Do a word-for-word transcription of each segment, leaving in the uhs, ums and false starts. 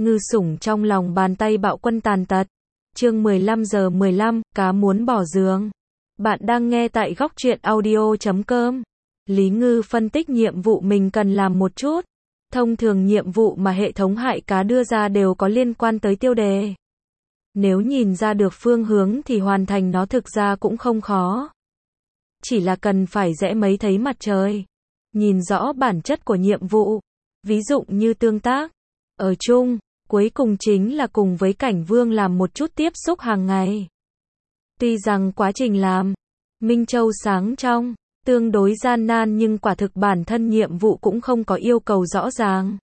Ngư sủng trong lòng bàn tay bạo quân tàn tật. Chương mười lăm giờ mười lăm, cá muốn bỏ giường. Bạn đang nghe tại góc truyện audio chấm com. Lý Ngư phân tích nhiệm vụ mình cần làm một chút. Thông thường nhiệm vụ mà hệ thống hại cá đưa ra đều có liên quan tới tiêu đề. Nếu nhìn ra được phương hướng thì hoàn thành nó thực ra cũng không khó. Chỉ là cần phải rẽ mấy thấy mặt trời. Nhìn rõ bản chất của nhiệm vụ. Ví dụ như tương tác. Ở chung, cuối cùng chính là cùng với Cảnh Vương làm một chút tiếp xúc hàng ngày. Tuy rằng quá trình làm, Minh Châu sáng trong, tương đối gian nan nhưng quả thực bản thân nhiệm vụ cũng không có yêu cầu rõ ràng.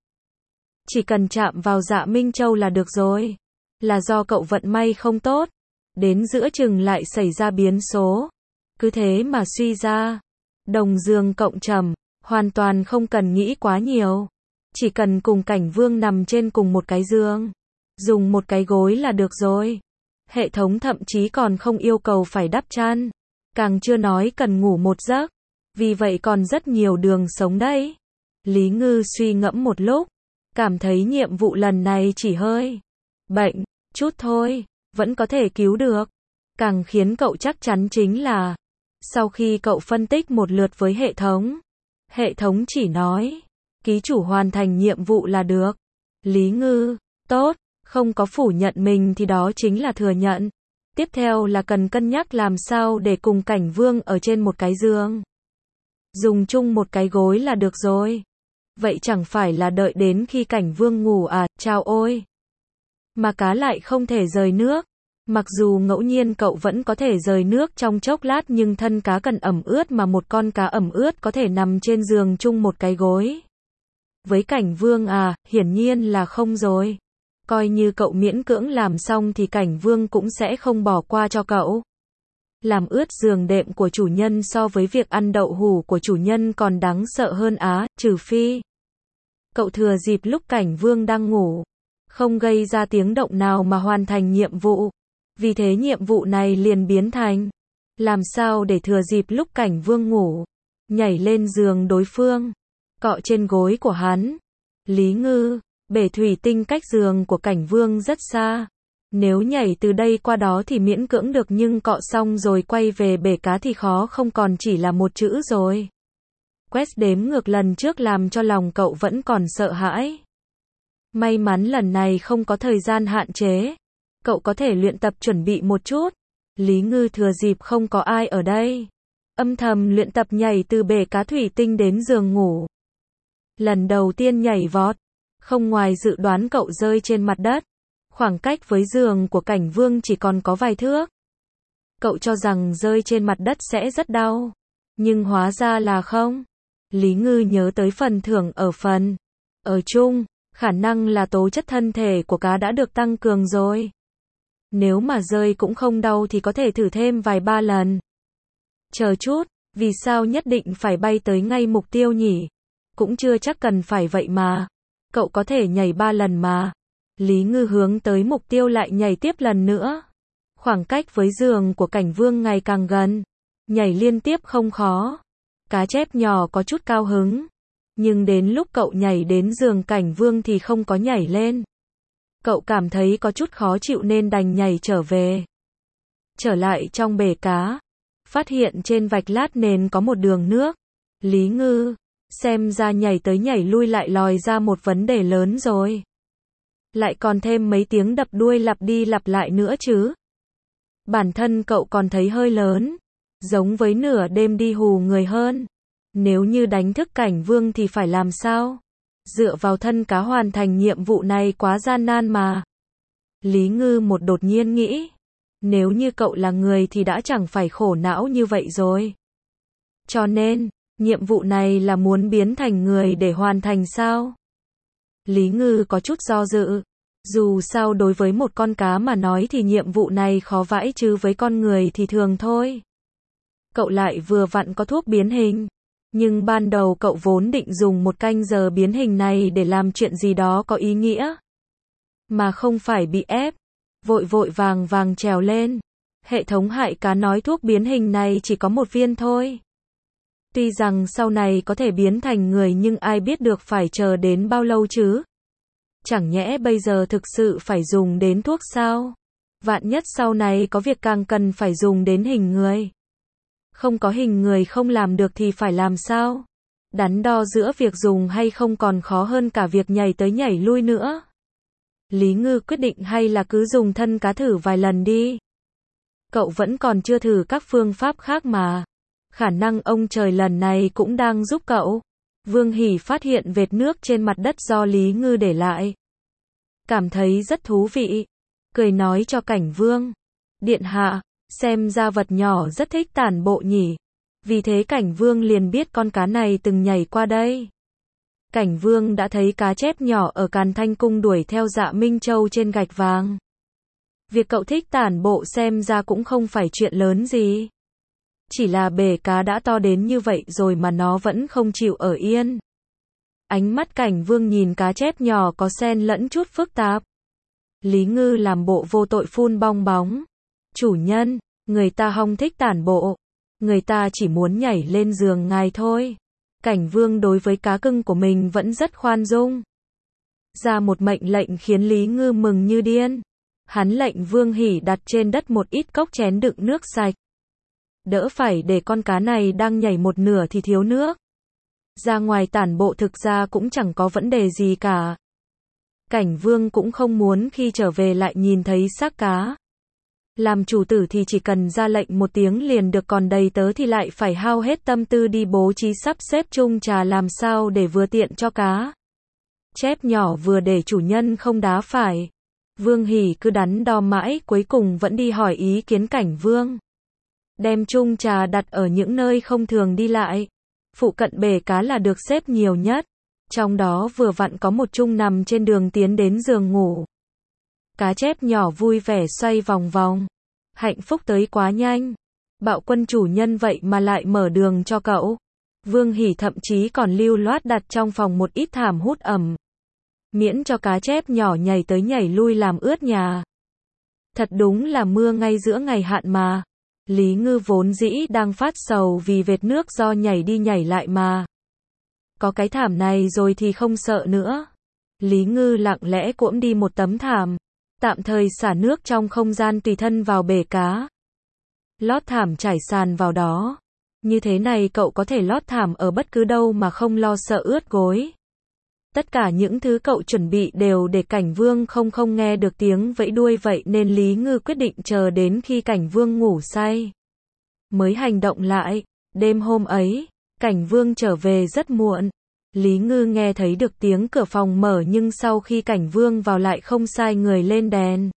Chỉ cần chạm vào dạ Minh Châu là được rồi. Là do cậu vận may không tốt. Đến giữa chừng lại xảy ra biến số. Cứ thế mà suy ra. Đồng giường cộng trầm, hoàn toàn không cần nghĩ quá nhiều. Chỉ cần cùng Cảnh Vương nằm trên cùng một cái giường. Dùng một cái gối là được rồi. Hệ thống thậm chí còn không yêu cầu phải đắp chăn. Càng chưa nói cần ngủ một giấc. Vì vậy còn rất nhiều đường sống đấy. Lý Ngư suy ngẫm một lúc. Cảm thấy nhiệm vụ lần này chỉ hơi bệnh chút thôi. Vẫn có thể cứu được. Càng khiến cậu chắc chắn chính là sau khi cậu phân tích một lượt với hệ thống. Hệ thống chỉ nói ký chủ hoàn thành nhiệm vụ là được. Lý Ngư, tốt, không có phủ nhận mình thì đó chính là thừa nhận. Tiếp theo là cần cân nhắc làm sao để cùng Cảnh Vương ở trên một cái giường. Dùng chung một cái gối là được rồi. Vậy chẳng phải là đợi đến khi Cảnh Vương ngủ à, chao ôi. Mà cá lại không thể rời nước. Mặc dù ngẫu nhiên cậu vẫn có thể rời nước trong chốc lát nhưng thân cá cần ẩm ướt mà một con cá ẩm ướt có thể nằm trên giường chung một cái gối. Với Cảnh Vương à, hiển nhiên là không rồi. Coi như cậu miễn cưỡng làm xong thì Cảnh Vương cũng sẽ không bỏ qua cho cậu. Làm ướt giường đệm của chủ nhân so với việc ăn đậu hủ của chủ nhân còn đáng sợ hơn á, trừ phi cậu thừa dịp lúc Cảnh Vương đang ngủ, không gây ra tiếng động nào mà hoàn thành nhiệm vụ. Vì thế nhiệm vụ này liền biến thành làm sao để thừa dịp lúc Cảnh Vương ngủ, nhảy lên giường đối phương, cọ trên gối của hắn. Lý Ngư, bể thủy tinh cách giường của Cảnh Vương rất xa. Nếu nhảy từ đây qua đó thì miễn cưỡng được nhưng cọ xong rồi quay về bể cá thì khó không còn chỉ là một chữ rồi. Quest đếm ngược lần trước làm cho lòng cậu vẫn còn sợ hãi. May mắn lần này không có thời gian hạn chế. Cậu có thể luyện tập chuẩn bị một chút. Lý Ngư thừa dịp không có ai ở đây. Âm thầm luyện tập nhảy từ bể cá thủy tinh đến giường ngủ. Lần đầu tiên nhảy vọt. Không ngoài dự đoán cậu rơi trên mặt đất. Khoảng cách với giường của Cảnh Vương chỉ còn có vài thước. Cậu cho rằng rơi trên mặt đất sẽ rất đau. Nhưng hóa ra là không. Lý Ngư nhớ tới phần thưởng ở phần. Ở chung, khả năng là tố chất thân thể của cá đã được tăng cường rồi. Nếu mà rơi cũng không đau thì có thể thử thêm vài ba lần. Chờ chút, vì sao nhất định phải bay tới ngay mục tiêu nhỉ? Cũng chưa chắc cần phải vậy mà. Cậu có thể nhảy ba lần mà. Lý Ngư hướng tới mục tiêu lại nhảy tiếp lần nữa. Khoảng cách với giường của Cảnh Vương ngày càng gần. Nhảy liên tiếp không khó. Cá chép nhỏ có chút cao hứng. Nhưng đến lúc cậu nhảy đến giường Cảnh Vương thì không có nhảy lên. Cậu cảm thấy có chút khó chịu nên đành nhảy trở về. Trở lại trong bể cá. Phát hiện trên vạch lát nền có một đường nước. Lý Ngư, xem ra nhảy tới nhảy lui lại lòi ra một vấn đề lớn rồi. Lại còn thêm mấy tiếng đập đuôi lặp đi lặp lại nữa chứ. Bản thân cậu còn thấy hơi lớn. Giống với nửa đêm đi hù người hơn. Nếu như đánh thức Cảnh Vương thì phải làm sao? Dựa vào thân cá hoàn thành nhiệm vụ này quá gian nan mà. Lý Ngư một đột nhiên nghĩ. Nếu như cậu là người thì đã chẳng phải khổ não như vậy rồi. Cho nên, nhiệm vụ này là muốn biến thành người để hoàn thành sao? Lý Ngư có chút do dự. Dù sao đối với một con cá mà nói thì nhiệm vụ này khó vãi chứ với con người thì thường thôi. Cậu lại vừa vặn có thuốc biến hình. Nhưng ban đầu cậu vốn định dùng một canh giờ biến hình này để làm chuyện gì đó có ý nghĩa. Mà không phải bị ép. Vội vội vàng vàng trèo lên. Hệ thống hại cá nói thuốc biến hình này chỉ có một viên thôi. Tuy rằng sau này có thể biến thành người nhưng ai biết được phải chờ đến bao lâu chứ. Chẳng nhẽ bây giờ thực sự phải dùng đến thuốc sao? Vạn nhất sau này có việc càng cần phải dùng đến hình người. Không có hình người không làm được thì phải làm sao? Đắn đo giữa việc dùng hay không còn khó hơn cả việc nhảy tới nhảy lui nữa. Lý Ngư quyết định hay là cứ dùng thân cá thử vài lần đi. Cậu vẫn còn chưa thử các phương pháp khác mà. Khả năng ông trời lần này cũng đang giúp cậu. Vương Hỷ phát hiện vệt nước trên mặt đất do Lý Ngư để lại. Cảm thấy rất thú vị. Cười nói cho Cảnh Vương. Điện hạ, xem ra vật nhỏ rất thích tản bộ nhỉ. Vì thế Cảnh Vương liền biết con cá này từng nhảy qua đây. Cảnh Vương đã thấy cá chép nhỏ ở Càn Thanh Cung đuổi theo Dạ Minh Châu trên gạch vàng. Việc cậu thích tản bộ xem ra cũng không phải chuyện lớn gì. Chỉ là bể cá đã to đến như vậy rồi mà nó vẫn không chịu ở yên. Ánh mắt Cảnh Vương nhìn cá chép nhỏ có xen lẫn chút phức tạp. Lý Ngư làm bộ vô tội phun bong bóng. Chủ nhân, người ta không thích tản bộ. Người ta chỉ muốn nhảy lên giường ngài thôi. Cảnh Vương đối với cá cưng của mình vẫn rất khoan dung. Ra một mệnh lệnh khiến Lý Ngư mừng như điên. Hắn lệnh Vương Hỷ đặt trên đất một ít cốc chén đựng nước sạch. Đỡ phải để con cá này đang nhảy một nửa thì thiếu nước. Ra ngoài tản bộ thực ra cũng chẳng có vấn đề gì cả. Cảnh Vương cũng không muốn khi trở về lại nhìn thấy xác cá. Làm chủ tử thì chỉ cần ra lệnh một tiếng liền được, còn đầy tớ thì lại phải hao hết tâm tư đi bố trí sắp xếp chung trà làm sao để vừa tiện cho cá chép nhỏ vừa để chủ nhân không đá phải. Vương Hỷ cứ đắn đo mãi cuối cùng vẫn đi hỏi ý kiến Cảnh Vương. Đem chung trà đặt ở những nơi không thường đi lại. Phụ cận bể cá là được xếp nhiều nhất. Trong đó vừa vặn có một chung nằm trên đường tiến đến giường ngủ. Cá chép nhỏ vui vẻ xoay vòng vòng. Hạnh phúc tới quá nhanh. Bạo Quân chủ nhân vậy mà lại mở đường cho cậu. Vương Hỷ thậm chí còn lưu loát đặt trong phòng một ít thảm hút ẩm. Miễn cho cá chép nhỏ nhảy tới nhảy lui làm ướt nhà. Thật đúng là mưa ngay giữa ngày hạn mà. Lý Ngư vốn dĩ đang phát sầu vì vệt nước do nhảy đi nhảy lại mà. Có cái thảm này rồi thì không sợ nữa. Lý Ngư lặng lẽ cuỗm đi một tấm thảm. Tạm thời xả nước trong không gian tùy thân vào bể cá. Lót thảm trải sàn vào đó. Như thế này cậu có thể lót thảm ở bất cứ đâu mà không lo sợ ướt gối. Tất cả những thứ cậu chuẩn bị đều để Cảnh Vương không không nghe được tiếng vẫy đuôi, vậy nên Lý Ngư quyết định chờ đến khi Cảnh Vương ngủ say mới hành động lại. Đêm hôm ấy, Cảnh Vương trở về rất muộn. Lý Ngư nghe thấy được tiếng cửa phòng mở nhưng sau khi Cảnh Vương vào lại không sai người lên đèn,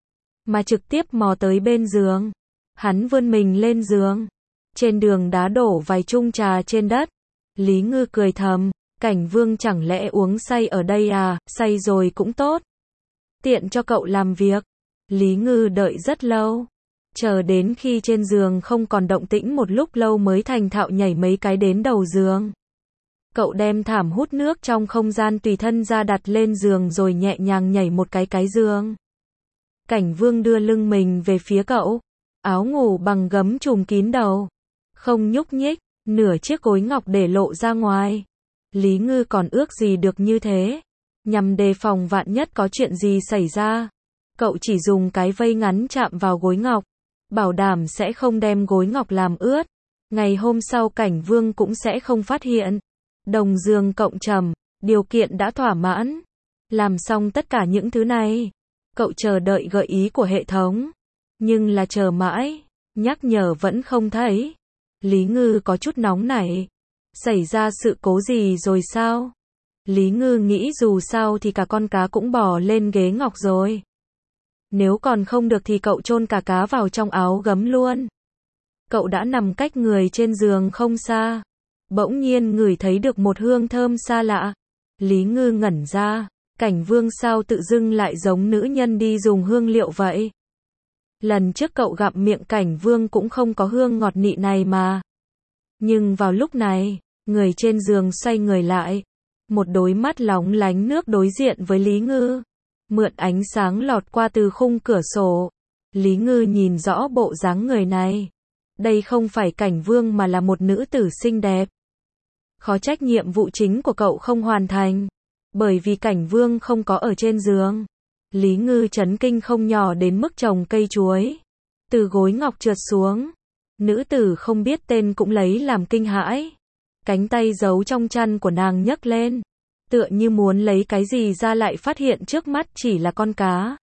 mà trực tiếp mò tới bên giường. Hắn vươn mình lên giường. Trên đường đá đổ vài chung trà trên đất. Lý Ngư cười thầm. Cảnh Vương chẳng lẽ uống say ở đây à, say rồi cũng tốt. Tiện cho cậu làm việc. Lý Ngư đợi rất lâu. Chờ đến khi trên giường không còn động tĩnh một lúc lâu mới thành thạo nhảy mấy cái đến đầu giường. Cậu đem thảm hút nước trong không gian tùy thân ra đặt lên giường rồi nhẹ nhàng nhảy một cái cái giường. Cảnh Vương đưa lưng mình về phía cậu. Áo ngủ bằng gấm trùm kín đầu. Không nhúc nhích, nửa chiếc gối ngọc để lộ ra ngoài. Lý Ngư còn ước gì được như thế. Nhằm đề phòng vạn nhất có chuyện gì xảy ra. Cậu chỉ dùng cái vây ngắn chạm vào gối ngọc. Bảo đảm sẽ không đem gối ngọc làm ướt. Ngày hôm sau Cảnh Vương cũng sẽ không phát hiện. Đồng giường cộng trầm, điều kiện đã thỏa mãn. Làm xong tất cả những thứ này. Cậu chờ đợi gợi ý của hệ thống. Nhưng là chờ mãi, nhắc nhở vẫn không thấy. Lý Ngư có chút nóng nảy. Xảy ra sự cố gì rồi sao? Lý Ngư nghĩ dù sao thì cả con cá cũng bò lên ghế ngọc rồi. Nếu còn không được thì cậu chôn cả cá vào trong áo gấm luôn. Cậu đã nằm cách người trên giường không xa. Bỗng nhiên ngửi thấy được một hương thơm xa lạ. Lý Ngư ngẩn ra. Cảnh Vương sao tự dưng lại giống nữ nhân đi dùng hương liệu vậy? Lần trước cậu gặm miệng Cảnh Vương cũng không có hương ngọt nị này mà. Nhưng vào lúc này, người trên giường xoay người lại. Một đôi mắt lóng lánh nước đối diện với Lý Ngư. Mượn ánh sáng lọt qua từ khung cửa sổ. Lý Ngư nhìn rõ bộ dáng người này. Đây không phải Cảnh Vương mà là một nữ tử xinh đẹp. Khó trách nhiệm vụ chính của cậu không hoàn thành. Bởi vì Cảnh Vương không có ở trên giường. Lý Ngư chấn kinh không nhỏ đến mức trồng cây chuối. Từ gối ngọc trượt xuống. Nữ tử không biết tên cũng lấy làm kinh hãi. Cánh tay giấu trong chăn của nàng nhấc lên. Tựa như muốn lấy cái gì ra lại phát hiện trước mắt chỉ là con cá.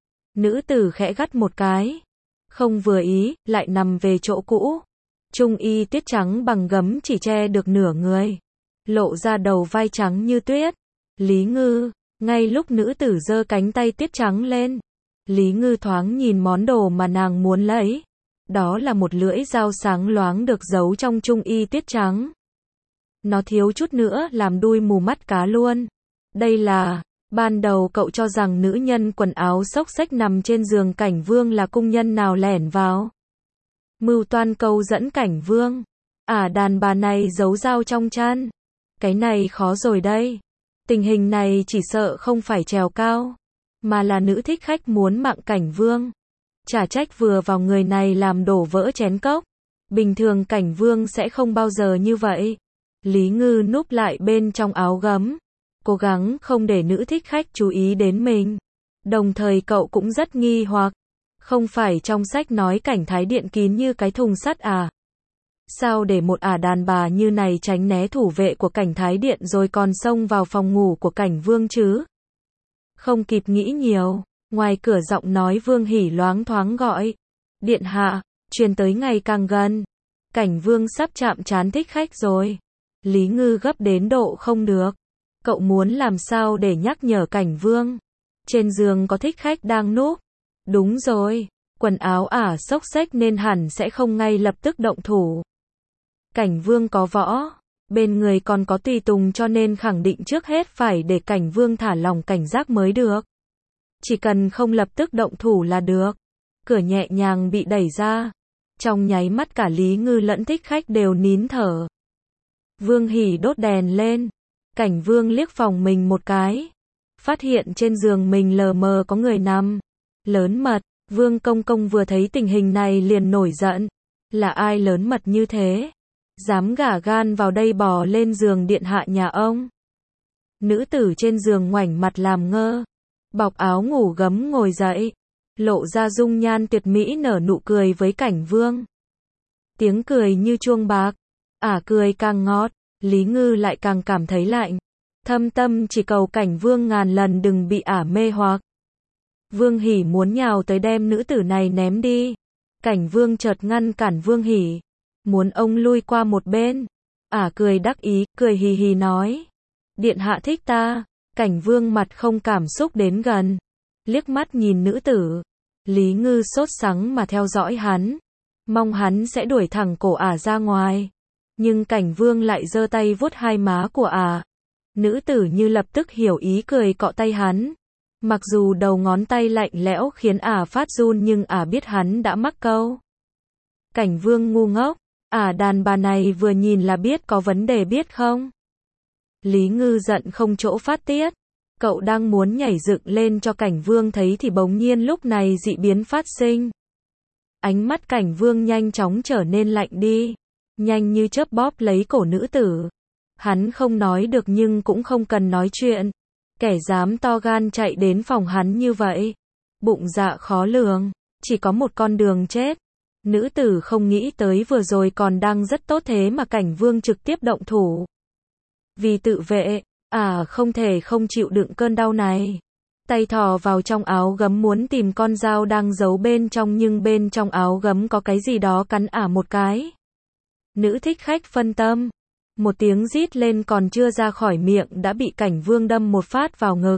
Nữ tử khẽ gắt một cái. Không vừa ý, lại nằm về chỗ cũ. Trung y tiết trắng bằng gấm chỉ che được nửa người. Lộ ra đầu vai trắng như tuyết. Lý Ngư, ngay lúc nữ tử giơ cánh tay tiết trắng lên. Lý Ngư thoáng nhìn món đồ mà nàng muốn lấy. Đó là một lưỡi dao sáng loáng được giấu trong trung y tiết trắng. Nó thiếu chút nữa làm đuôi mù mắt cá luôn. Đây là, ban đầu cậu cho rằng nữ nhân quần áo xốc xếch nằm trên giường Cảnh Vương là cung nhân nào lẻn vào. Mưu toan câu dẫn Cảnh Vương. À, đàn bà này giấu dao trong chăn. Cái này khó rồi đây. Tình hình này chỉ sợ không phải trèo cao, mà là nữ thích khách muốn mạng Cảnh Vương. Chả trách vừa vào người này làm đổ vỡ chén cốc. Bình thường Cảnh Vương sẽ không bao giờ như vậy. Lý Ngư núp lại bên trong áo gấm, cố gắng không để nữ thích khách chú ý đến mình. Đồng thời cậu cũng rất nghi hoặc. Không phải trong sách nói Cảnh Thái Điện kín như cái thùng sắt à? Sao để một ả đàn bà như này tránh né thủ vệ của Cảnh Thái Điện rồi còn xông vào phòng ngủ của Cảnh Vương chứ? Không kịp nghĩ nhiều, ngoài cửa giọng nói Vương Hỉ loáng thoáng gọi. Điện hạ, truyền tới ngày càng gần. Cảnh Vương sắp chạm trán thích khách rồi. Lý Ngư gấp đến độ không được. Cậu muốn làm sao để nhắc nhở Cảnh Vương? Trên giường có thích khách đang núp. Đúng rồi, quần áo ả xốc xếch nên hẳn sẽ không ngay lập tức động thủ. Cảnh Vương có võ, bên người còn có tùy tùng cho nên khẳng định trước hết phải để Cảnh Vương thả lòng cảnh giác mới được. Chỉ cần không lập tức động thủ là được. Cửa nhẹ nhàng bị đẩy ra. Trong nháy mắt cả Lý Ngư lẫn thích khách đều nín thở. Vương Hỉ đốt đèn lên. Cảnh Vương liếc phòng mình một cái. Phát hiện trên giường mình lờ mờ có người nằm. Lớn mật, Vương Công Công vừa thấy tình hình này liền nổi giận. Là ai lớn mật như thế? Dám gả gan vào đây bò lên giường điện hạ nhà ông. Nữ tử trên giường ngoảnh mặt làm ngơ. Bọc áo ngủ gấm ngồi dậy. Lộ ra dung nhan tuyệt mỹ nở nụ cười với Cảnh Vương. Tiếng cười như chuông bạc. Ả cười càng ngọt, Lý Ngư lại càng cảm thấy lạnh. Thâm tâm chỉ cầu Cảnh Vương ngàn lần đừng bị ả mê hoặc. Vương Hỉ muốn nhào tới đem nữ tử này ném đi. Cảnh Vương chợt ngăn cản Vương Hỉ. Muốn ông lui qua một bên. Ả cười đắc ý, cười hì hì nói. Điện hạ thích ta. Cảnh Vương mặt không cảm xúc đến gần. Liếc mắt nhìn nữ tử. Lý Ngư sốt sắng mà theo dõi hắn. Mong hắn sẽ đuổi thẳng cổ ả ra ngoài. Nhưng Cảnh Vương lại giơ tay vuốt hai má của ả. Nữ tử như lập tức hiểu ý cười cọ tay hắn. Mặc dù đầu ngón tay lạnh lẽo khiến ả phát run nhưng ả biết hắn đã mắc câu. Cảnh Vương ngu ngốc. Ả đàn bà này vừa nhìn là biết có vấn đề biết không? Lý Ngư giận không chỗ phát tiết. Cậu đang muốn nhảy dựng lên cho Cảnh Vương thấy thì bỗng nhiên lúc này dị biến phát sinh. Ánh mắt Cảnh Vương nhanh chóng trở nên lạnh đi. Nhanh như chớp bóp lấy cổ nữ tử. Hắn không nói được nhưng cũng không cần nói chuyện. Kẻ dám to gan chạy đến phòng hắn như vậy. Bụng dạ khó lường. Chỉ có một con đường chết. Nữ tử không nghĩ tới vừa rồi còn đang rất tốt thế mà Cảnh Vương trực tiếp động thủ. Vì tự vệ, à không thể không chịu đựng cơn đau này. Tay thò vào trong áo gấm muốn tìm con dao đang giấu bên trong nhưng bên trong áo gấm có cái gì đó cắn ả một cái. Nữ thích khách phân tâm. Một tiếng rít lên còn chưa ra khỏi miệng đã bị Cảnh Vương đâm một phát vào ngực.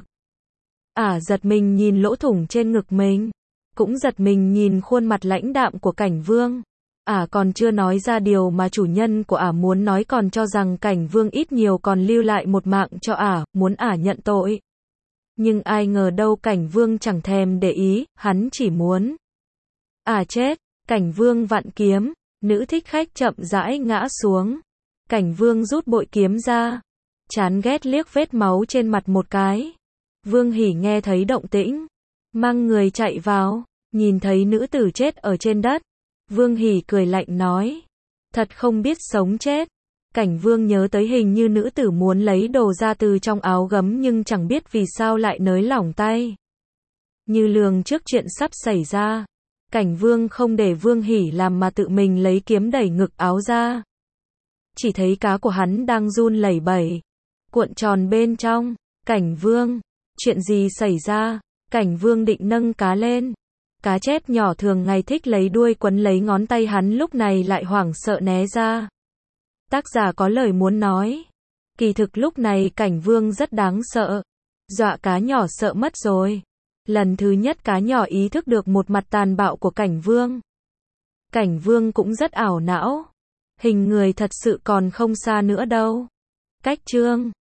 Ả giật mình nhìn lỗ thủng trên ngực mình. Cũng giật mình nhìn khuôn mặt lãnh đạm của Cảnh Vương. Ả còn chưa nói ra điều mà chủ nhân của ả muốn nói còn cho rằng Cảnh Vương ít nhiều còn lưu lại một mạng cho ả, muốn ả nhận tội. Nhưng ai ngờ đâu Cảnh Vương chẳng thèm để ý, hắn chỉ muốn ả chết. Cảnh Vương vặn kiếm, nữ thích khách chậm rãi ngã xuống. Cảnh Vương rút bội kiếm ra, chán ghét liếc vết máu trên mặt một cái. Vương Hỉ nghe thấy động tĩnh, mang người chạy vào, nhìn thấy nữ tử chết ở trên đất. Vương Hỉ cười lạnh nói, thật không biết sống chết. Cảnh Vương nhớ tới hình như nữ tử muốn lấy đồ ra từ trong áo gấm nhưng chẳng biết vì sao lại nới lỏng tay. Như lường trước chuyện sắp xảy ra. Cảnh Vương không để Vương Hỉ làm mà tự mình lấy kiếm đẩy ngực áo ra. Chỉ thấy cá của hắn đang run lẩy bẩy, cuộn tròn bên trong. Cảnh Vương, chuyện gì xảy ra? Cảnh Vương định nâng cá lên. Cá chép nhỏ thường ngày thích lấy đuôi quấn lấy ngón tay hắn lúc này lại hoảng sợ né ra. Tác giả có lời muốn nói. Kỳ thực lúc này Cảnh Vương rất đáng sợ. Dọa cá nhỏ sợ mất rồi. Lần thứ nhất cá nhỏ ý thức được một mặt tàn bạo của Cảnh Vương. Cảnh Vương cũng rất ảo não. Hình người thật sự còn không xa nữa đâu. Cách chương